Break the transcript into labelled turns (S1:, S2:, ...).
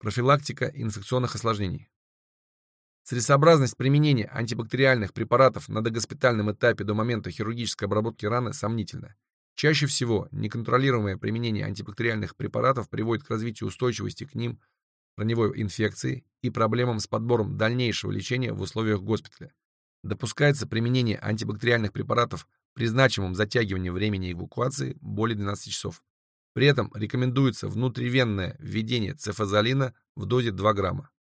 S1: Профилактика инфекционных осложнений. Целесообразность применения антибактериальных препаратов на догоспитальном этапе до момента хирургической обработки раны сомнительна. Чаще всего неконтролируемое применение антибактериальных препаратов приводит к развитию устойчивости к ним, раневой инфекции и проблемам с подбором дальнейшего лечения в условиях госпиталя. Допускается применение антибактериальных препаратов при значимом затягивании времени эвакуации более 12 часов. При этом рекомендуется внутривенное введение цефазолина в дозе 2 грамма.